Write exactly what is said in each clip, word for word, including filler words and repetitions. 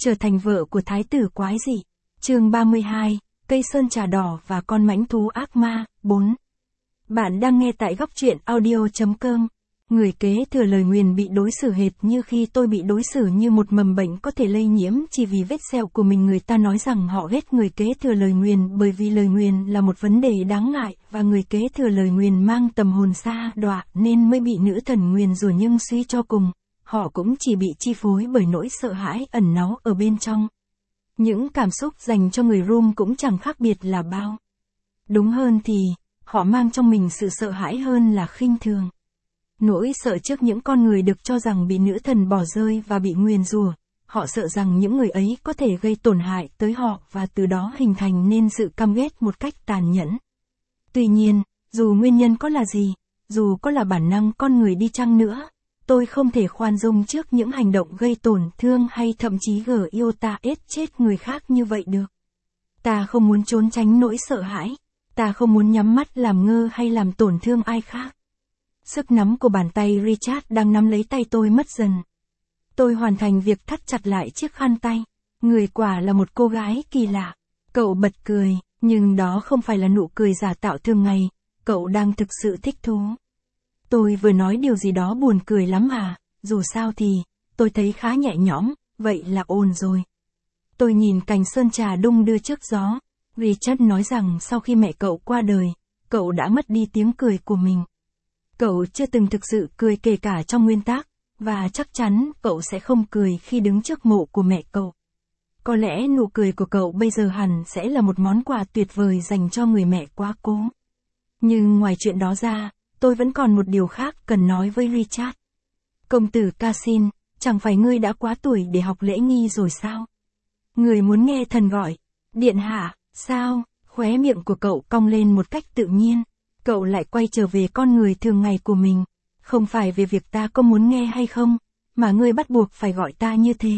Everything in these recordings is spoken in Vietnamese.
trở thành vợ của thái tử quái dị. Chương ba mươi hai, cây sơn trà đỏ và con mãnh thú ác ma. bốn. Bạn đang nghe tại góc truyện audio chấm com. Người kế thừa lời nguyền bị đối xử hệt như khi tôi bị đối xử như một mầm bệnh có thể lây nhiễm chỉ vì vết sẹo của mình. Người ta nói rằng họ ghét người kế thừa lời nguyền bởi vì lời nguyền là một vấn đề đáng ngại và người kế thừa lời nguyền mang tầm hồn sa đọa nên mới bị nữ thần nguyền rủa, nhưng suy cho cùng, họ cũng chỉ bị chi phối bởi nỗi sợ hãi ẩn náu ở bên trong. Những cảm xúc dành cho người Rum cũng chẳng khác biệt là bao. Đúng hơn thì, họ mang trong mình sự sợ hãi hơn là khinh thường. Nỗi sợ trước những con người được cho rằng bị nữ thần bỏ rơi và bị nguyền rủa. Họ sợ rằng những người ấy có thể gây tổn hại tới họ và từ đó hình thành nên sự căm ghét một cách tàn nhẫn. Tuy nhiên, dù nguyên nhân có là gì, dù có là bản năng con người đi chăng nữa, tôi không thể khoan dung trước những hành động gây tổn thương hay thậm chí gờ yêu ta ết chết người khác như vậy được. Ta không muốn trốn tránh nỗi sợ hãi. Ta không muốn nhắm mắt làm ngơ hay làm tổn thương ai khác. Sức nắm của bàn tay Richard đang nắm lấy tay tôi mất dần. Tôi hoàn thành việc thắt chặt lại chiếc khăn tay. Người quả là một cô gái kỳ lạ. Cậu bật cười, nhưng đó không phải là nụ cười giả tạo thường ngày. Cậu đang thực sự thích thú. Tôi vừa nói điều gì đó buồn cười lắm à, dù sao thì, tôi thấy khá nhẹ nhõm, vậy là ổn rồi. Tôi nhìn cành sơn trà đung đưa trước gió. Richard nói rằng sau khi mẹ cậu qua đời, cậu đã mất đi tiếng cười của mình. Cậu chưa từng thực sự cười kể cả trong nguyên tác, và chắc chắn cậu sẽ không cười khi đứng trước mộ của mẹ cậu. Có lẽ nụ cười của cậu bây giờ hẳn sẽ là một món quà tuyệt vời dành cho người mẹ quá cố. Nhưng ngoài chuyện đó ra, tôi vẫn còn một điều khác cần nói với Richard. Công tử Cassin, chẳng phải ngươi đã quá tuổi để học lễ nghi rồi sao? Người muốn nghe thần gọi, điện hạ, sao? Khóe miệng của cậu cong lên một cách tự nhiên. Cậu lại quay trở về con người thường ngày của mình. Không phải về việc ta có muốn nghe hay không, mà ngươi bắt buộc phải gọi ta như thế.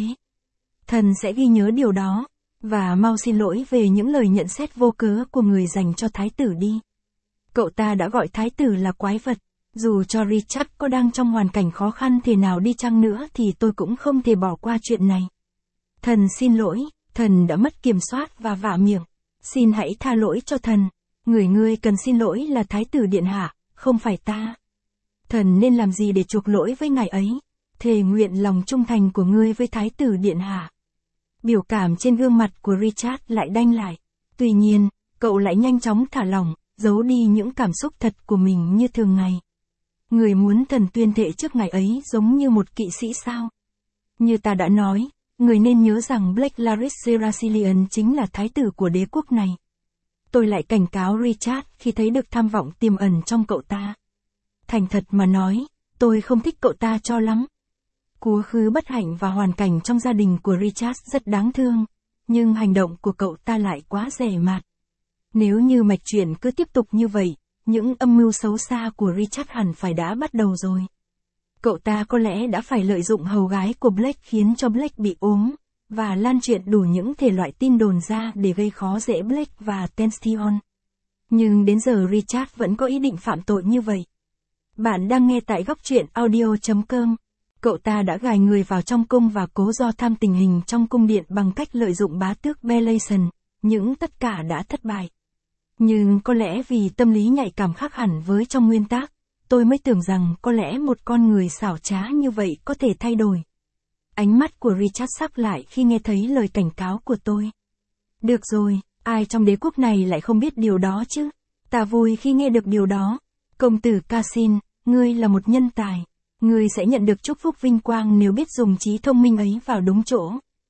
Thần sẽ ghi nhớ điều đó, và mau xin lỗi về những lời nhận xét vô cớ của người dành cho thái tử đi. Cậu ta đã gọi thái tử là quái vật. Dù cho Richard có đang trong hoàn cảnh khó khăn thế nào đi chăng nữa thì tôi cũng không thể bỏ qua chuyện này. Thần xin lỗi, thần đã mất kiểm soát và vạ miệng. Xin hãy tha lỗi cho thần. Người ngươi cần xin lỗi là thái tử điện hạ, không phải ta. Thần nên làm gì để chuộc lỗi với ngài ấy? Thề nguyện lòng trung thành của ngươi với thái tử điện hạ. Biểu cảm trên gương mặt của Richard lại đanh lại. Tuy nhiên, cậu lại nhanh chóng thả lỏng, giấu đi những cảm xúc thật của mình như thường ngày. Người muốn thần tuyên thệ trước ngài ấy giống như một kỵ sĩ sao? Như ta đã nói, người nên nhớ rằng Blake Laris Serasilian chính là thái tử của đế quốc này. Tôi lại cảnh cáo Richard khi thấy được tham vọng tiềm ẩn trong cậu ta. Thành thật mà nói, tôi không thích cậu ta cho lắm. Quá khứ bất hạnh và hoàn cảnh trong gia đình của Richard rất đáng thương, nhưng hành động của cậu ta lại quá rẻ mạt. Nếu như mạch truyện cứ tiếp tục như vậy, những âm mưu xấu xa của Richard hẳn phải đã bắt đầu rồi. Cậu ta có lẽ đã phải lợi dụng hầu gái của Blake khiến cho Blake bị ốm, và lan truyền đủ những thể loại tin đồn ra để gây khó dễ Blake và Tension. Nhưng đến giờ Richard vẫn có ý định phạm tội như vậy. Bạn đang nghe tại góc truyện audio chấm com. Cậu ta đã gài người vào trong cung và cố do tham tình hình trong cung điện bằng cách lợi dụng bá tước Belason, nhưng tất cả đã thất bại. Nhưng có lẽ vì tâm lý nhạy cảm khác hẳn với trong nguyên tác, tôi mới tưởng rằng có lẽ một con người xảo trá như vậy có thể thay đổi. Ánh mắt của Richard sắc lại khi nghe thấy lời cảnh cáo của tôi. Được rồi, ai trong đế quốc này lại không biết điều đó chứ? Ta vui khi nghe được điều đó. Công tử Cassin, ngươi là một nhân tài. Ngươi sẽ nhận được chúc phúc vinh quang nếu biết dùng trí thông minh ấy vào đúng chỗ.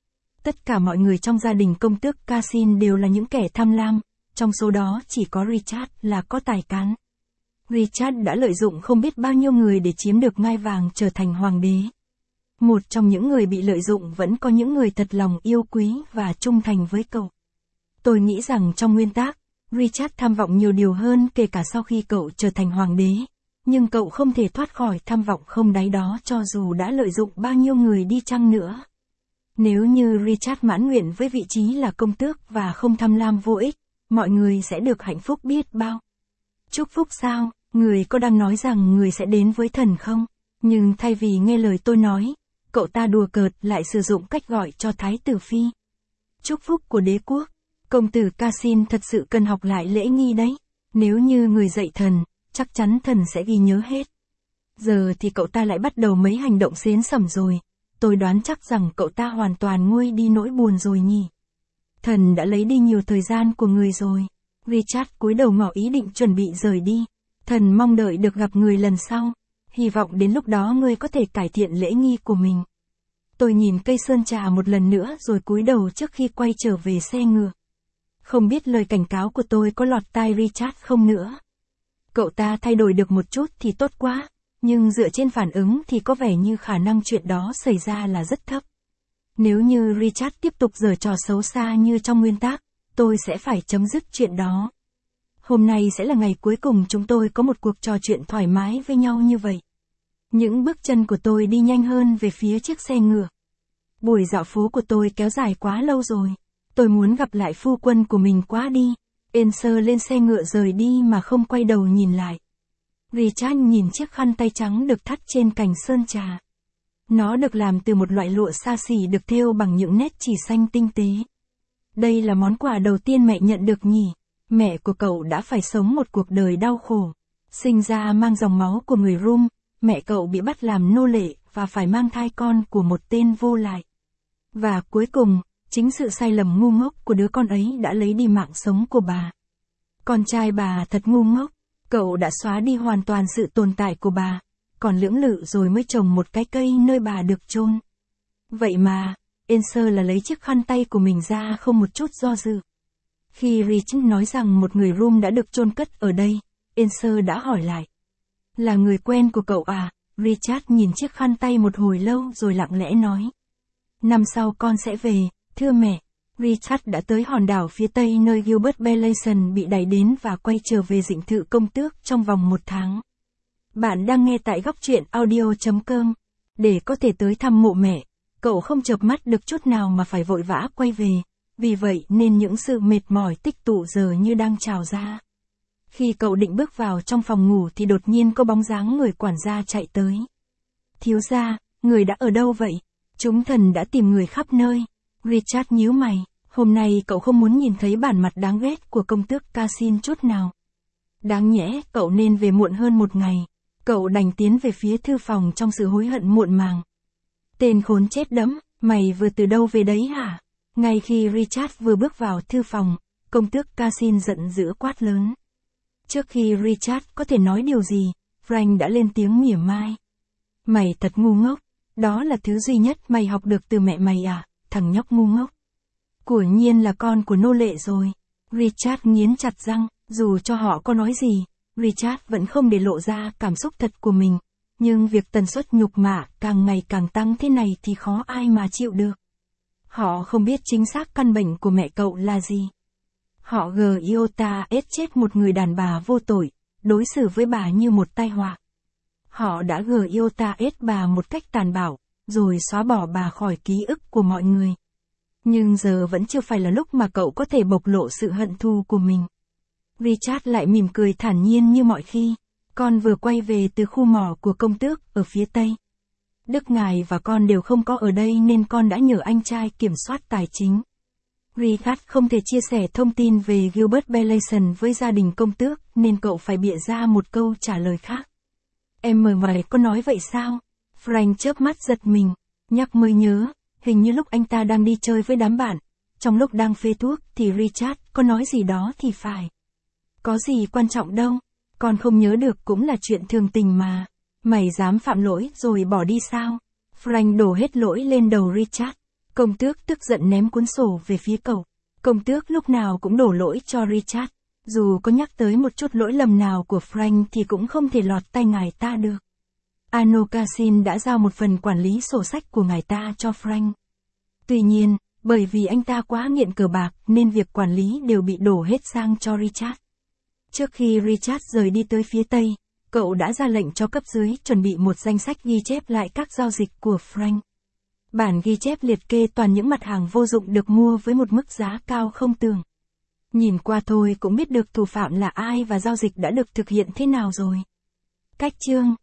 Tất cả mọi người trong gia đình công tước Cassin đều là những kẻ tham lam, trong số đó chỉ có Richard là có tài cán. Richard đã lợi dụng không biết bao nhiêu người để chiếm được ngai vàng trở thành hoàng đế. Một trong những người bị lợi dụng vẫn có những người thật lòng yêu quý và trung thành với cậu. Tôi nghĩ rằng trong nguyên tác, Richard tham vọng nhiều điều hơn kể cả sau khi cậu trở thành hoàng đế. Nhưng cậu không thể thoát khỏi tham vọng không đáy đó cho dù đã lợi dụng bao nhiêu người đi chăng nữa. Nếu như Richard mãn nguyện với vị trí là công tước và không tham lam vô ích, mọi người sẽ được hạnh phúc biết bao. Chúc phúc sao? Người có đang nói rằng người sẽ đến với thần không? Nhưng thay vì nghe lời tôi nói, cậu ta đùa cợt lại sử dụng cách gọi cho Thái tử Phi. Chúc phúc của đế quốc, công tử Cassin thật sự cần học lại lễ nghi đấy. Nếu như người dạy thần, chắc chắn thần sẽ ghi nhớ hết. Giờ thì cậu ta lại bắt đầu mấy hành động xến xẩm rồi. Tôi đoán chắc rằng cậu ta hoàn toàn nguôi đi nỗi buồn rồi nhỉ. Thần đã lấy đi nhiều thời gian của người rồi. Richard cúi đầu ngỏ ý định chuẩn bị rời đi. Thần mong đợi được gặp người lần sau. Hy vọng đến lúc đó ngươi có thể cải thiện lễ nghi của mình. Tôi nhìn cây sơn trà một lần nữa rồi cúi đầu trước khi quay trở về xe ngựa. Không biết lời cảnh cáo của tôi có lọt tai Richard không nữa. Cậu ta thay đổi được một chút thì tốt quá, nhưng dựa trên phản ứng thì có vẻ như khả năng chuyện đó xảy ra là rất thấp. Nếu như Richard tiếp tục giở trò xấu xa như trong nguyên tác, tôi sẽ phải chấm dứt chuyện đó. Hôm nay sẽ là ngày cuối cùng chúng tôi có một cuộc trò chuyện thoải mái với nhau như vậy. Những bước chân của tôi đi nhanh hơn về phía chiếc xe ngựa. Buổi dạo phố của tôi kéo dài quá lâu rồi. Tôi muốn gặp lại phu quân của mình quá đi. Enser lên xe ngựa rời đi mà không quay đầu nhìn lại. Richard nhìn chiếc khăn tay trắng được thắt trên cành sơn trà. Nó được làm từ một loại lụa xa xỉ được thêu bằng những nét chỉ xanh tinh tế. Đây là món quà đầu tiên mẹ nhận được nhỉ. Mẹ của cậu đã phải sống một cuộc đời đau khổ. Sinh ra mang dòng máu của người Rum, mẹ cậu bị bắt làm nô lệ và phải mang thai con của một tên vô lại. Và cuối cùng, chính sự sai lầm ngu ngốc của đứa con ấy đã lấy đi mạng sống của bà. Con trai bà thật ngu ngốc, cậu đã xóa đi hoàn toàn sự tồn tại của bà, còn lưỡng lự rồi mới trồng một cái cây nơi bà được chôn. Vậy mà, Enser là lấy chiếc khăn tay của mình ra không một chút do dự. Khi Richard nói rằng một người Rum đã được chôn cất ở đây, Enser đã hỏi lại. Là người quen của cậu à? Richard nhìn chiếc khăn tay một hồi lâu rồi lặng lẽ nói. Năm sau con sẽ về, thưa mẹ. Richard đã tới hòn đảo phía tây nơi Gilbert Belason bị đày đến và quay trở về dinh thự công tước trong vòng một tháng. Bạn đang nghe tại góc truyện audio chấm com. Để có thể tới thăm mộ mẹ, cậu không chợp mắt được chút nào mà phải vội vã quay về. Vì vậy nên những sự mệt mỏi tích tụ giờ như đang trào ra. Khi cậu định bước vào trong phòng ngủ thì đột nhiên có bóng dáng người quản gia chạy tới. Thiếu gia, người đã ở đâu vậy? Chúng thần đã tìm người khắp nơi. Richard nhíu mày, hôm nay cậu không muốn nhìn thấy bản mặt đáng ghét của công tước Cassin chút nào. Đáng nhẽ cậu nên về muộn hơn một ngày. Cậu đành tiến về phía thư phòng trong sự hối hận muộn màng. Tên khốn chết đẫm, mày vừa từ đâu về đấy hả? Ngay khi Richard vừa bước vào thư phòng, công tước Cassin giận dữ quát lớn. Trước khi Richard có thể nói điều gì, Frank đã lên tiếng mỉa mai. Mày thật ngu ngốc, đó là thứ duy nhất mày học được từ mẹ mày à, thằng nhóc ngu ngốc. Của nhiên là con của nô lệ rồi. Richard nghiến chặt răng, dù cho họ có nói gì, Richard vẫn không để lộ ra cảm xúc thật của mình. Nhưng việc tần suất nhục mạ càng ngày càng tăng thế này thì khó ai mà chịu được. Họ không biết chính xác căn bệnh của mẹ cậu là gì. Họ Giota ết chết một người đàn bà vô tội, đối xử với bà như một tai họa. Họ đã Giota ết bà một cách tàn bạo, rồi xóa bỏ bà khỏi ký ức của mọi người. Nhưng giờ vẫn chưa phải là lúc mà cậu có thể bộc lộ sự hận thù của mình. Richard lại mỉm cười thản nhiên như mọi khi. Con vừa quay về từ khu mỏ của công tước ở phía tây. Đức ngài và con đều không có ở đây nên con đã nhờ anh trai kiểm soát tài chính. Richard không thể chia sẻ thông tin về Gilbert Belason với gia đình công tước nên cậu phải bịa ra một câu trả lời khác. Em mời mày có nói vậy sao? Frank chớp mắt giật mình, nhắc mới nhớ, hình như lúc anh ta đang đi chơi với đám bạn, trong lúc đang phê thuốc thì Richard có nói gì đó thì phải. Có gì quan trọng đâu, con không nhớ được cũng là chuyện thường tình mà. Mày dám phạm lỗi rồi bỏ đi sao? Frank đổ hết lỗi lên đầu Richard. Công tước tức giận ném cuốn sổ về phía cậu. Công tước lúc nào cũng đổ lỗi cho Richard. Dù có nhắc tới một chút lỗi lầm nào của Frank thì cũng không thể lọt tay ngài ta được. Arno Cassin đã giao một phần quản lý sổ sách của ngài ta cho Frank. Tuy nhiên, bởi vì anh ta quá nghiện cờ bạc nên việc quản lý đều bị đổ hết sang cho Richard. Trước khi Richard rời đi tới phía Tây, cậu đã ra lệnh cho cấp dưới chuẩn bị một danh sách ghi chép lại các giao dịch của Frank. Bản ghi chép liệt kê toàn những mặt hàng vô dụng được mua với một mức giá cao không tưởng. Nhìn qua thôi cũng biết được thủ phạm là ai và giao dịch đã được thực hiện thế nào rồi. Cách chương